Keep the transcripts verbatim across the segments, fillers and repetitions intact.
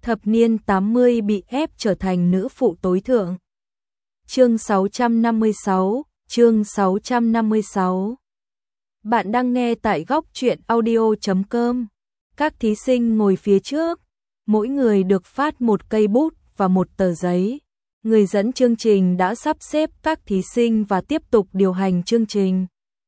thập niên tám mươi bị ép trở thành nữ phụ tối thượng. Chương sáu trăm năm mươi sáu, chương sáu trăm năm mươi sáu. Bạn đang nghe tại góc truyện audio chấm com. Các thí sinh ngồi phía trước, mỗi người được phát một cây bút và một tờ giấy. Người dẫn chương trình đã sắp xếp các thí sinh và tiếp tục điều hành chương trình.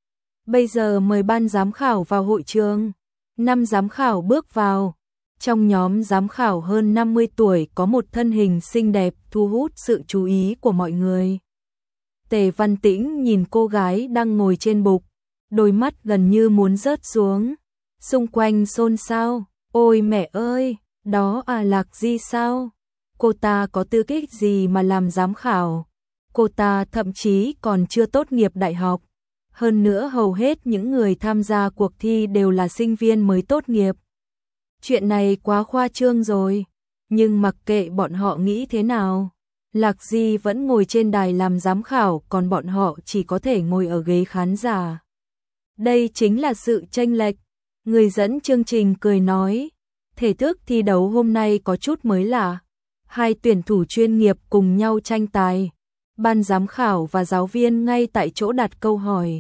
Bây giờ mời ban giám khảo vào hội trường. Năm giám khảo bước vào. Trong nhóm giám khảo hơn năm mươi tuổi có một thân hình xinh đẹp thu hút sự chú ý của mọi người. Tề Văn Tĩnh nhìn cô gái đang ngồi trên bục, đôi mắt gần như muốn rớt xuống. Xung quanh xôn xao, ôi mẹ ơi, đó à Lạc Di sao? Cô ta có tư cách gì mà làm giám khảo? Cô ta thậm chí còn chưa tốt nghiệp đại học. Hơn nữa hầu hết những người tham gia cuộc thi đều là sinh viên mới tốt nghiệp. Chuyện này quá khoa trương rồi, nhưng mặc kệ bọn họ nghĩ thế nào, Lạc Di vẫn ngồi trên đài làm giám khảo, còn bọn họ chỉ có thể ngồi ở ghế khán giả. Đây chính là sự chênh lệch. Người dẫn chương trình cười nói, thể thức thi đấu hôm nay có chút mới lạ. Hai tuyển thủ chuyên nghiệp cùng nhau tranh tài. Ban giám khảo và giáo viên ngay tại chỗ đặt câu hỏi.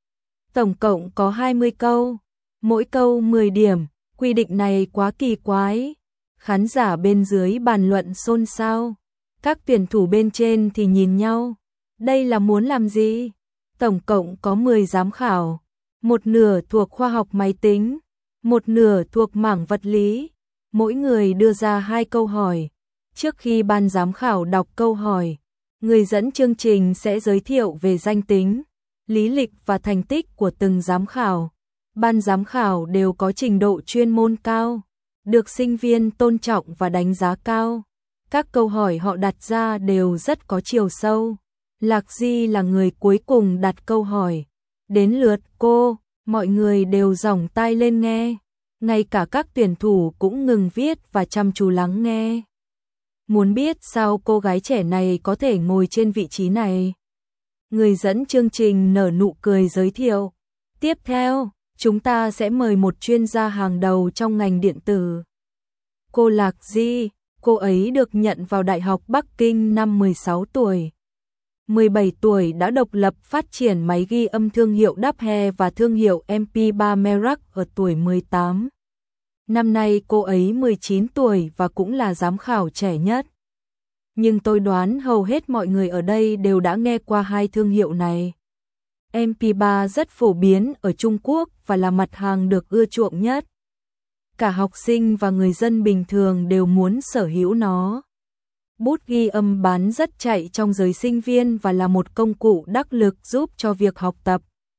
Tổng cộng có hai mươi câu, mỗi câu mười điểm. Quy định này quá kỳ quái. Khán giả bên dưới bàn luận xôn xao. Các tuyển thủ bên trên thì nhìn nhau. Đây là muốn làm gì? Tổng cộng có mười giám khảo. Một nửa thuộc khoa học máy tính, một nửa thuộc mảng vật lý. Mỗi người đưa ra hai câu hỏi. Trước khi ban giám khảo đọc câu hỏi, người dẫn chương trình sẽ giới thiệu về danh tính, lý lịch và thành tích của từng giám khảo. Ban giám khảo đều có trình độ chuyên môn cao, được sinh viên tôn trọng và đánh giá cao. Các câu hỏi họ đặt ra đều rất có chiều sâu. Lạc Di là người cuối cùng đặt câu hỏi. Đến lượt cô, mọi người đều giỏng tai lên nghe. Ngay cả các tuyển thủ cũng ngừng viết và chăm chú lắng nghe. Muốn biết sao cô gái trẻ này có thể ngồi trên vị trí này? Người dẫn chương trình nở nụ cười giới thiệu. Tiếp theo, chúng ta sẽ mời một chuyên gia hàng đầu trong ngành điện tử. Cô Lạc Di, cô ấy được nhận vào Đại học Bắc Kinh năm mười sáu tuổi. mười bảy tuổi đã độc lập phát triển máy ghi âm thương hiệu Daphe và thương hiệu em pê ba Merak ở tuổi mười tám. Năm nay cô ấy mười chín tuổi và cũng là giám khảo trẻ nhất. Nhưng tôi đoán hầu hết mọi người ở đây đều đã nghe qua hai thương hiệu này. em pê ba rất phổ biến ở Trung Quốc và là mặt hàng được ưa chuộng nhất. Cả học sinh và người dân bình thường đều muốn sở hữu nó. Bút ghi âm bán rất chạy trong giới sinh viên và là một công cụ đắc lực giúp cho việc học tập.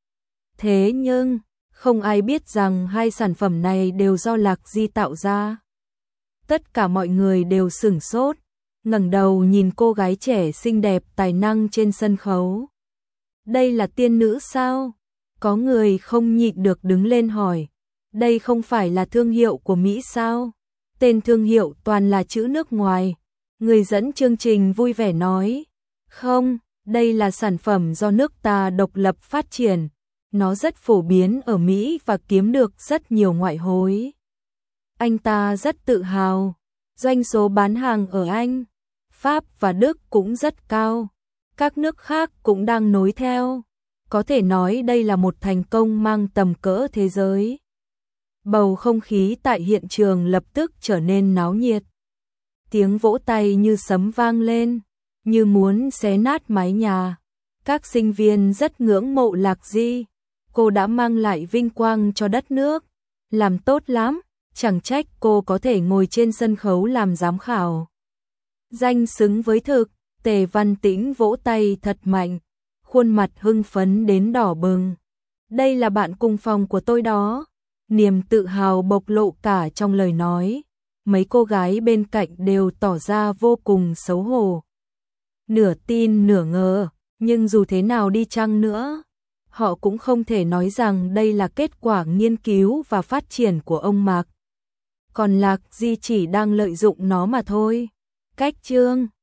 Thế nhưng, không ai biết rằng hai sản phẩm này đều do Lạc Di tạo ra. Tất cả mọi người đều sửng sốt, ngẩng đầu nhìn cô gái trẻ xinh đẹp tài năng trên sân khấu. Đây là tiên nữ sao? Có người không nhịn được đứng lên hỏi. Đây không phải là thương hiệu của Mỹ sao? Tên thương hiệu toàn là chữ nước ngoài. Người dẫn chương trình vui vẻ nói. Không, đây là sản phẩm do nước ta độc lập phát triển. Nó rất phổ biến ở Mỹ và kiếm được rất nhiều ngoại hối. Anh ta rất tự hào. Doanh số bán hàng ở Anh, Pháp và Đức cũng rất cao. Các nước khác cũng đang nối theo. Có thể nói đây là một thành công mang tầm cỡ thế giới. Bầu không khí tại hiện trường lập tức trở nên náo nhiệt. Tiếng vỗ tay như sấm vang lên, như muốn xé nát mái nhà. Các sinh viên rất ngưỡng mộ Lạc Di. Cô đã mang lại vinh quang cho đất nước. Làm tốt lắm, chẳng trách cô có thể ngồi trên sân khấu làm giám khảo. Danh xứng với thực. Tề Văn Tĩnh vỗ tay thật mạnh, khuôn mặt hưng phấn đến đỏ bừng. Đây là bạn cùng phòng của tôi đó. Niềm tự hào bộc lộ cả trong lời nói. Mấy cô gái bên cạnh đều tỏ ra vô cùng xấu hổ. Nửa tin nửa ngờ, nhưng dù thế nào đi chăng nữa, họ cũng không thể nói rằng đây là kết quả nghiên cứu và phát triển của ông Mạc. Còn Lạc Di chỉ đang lợi dụng nó mà thôi. Cách chương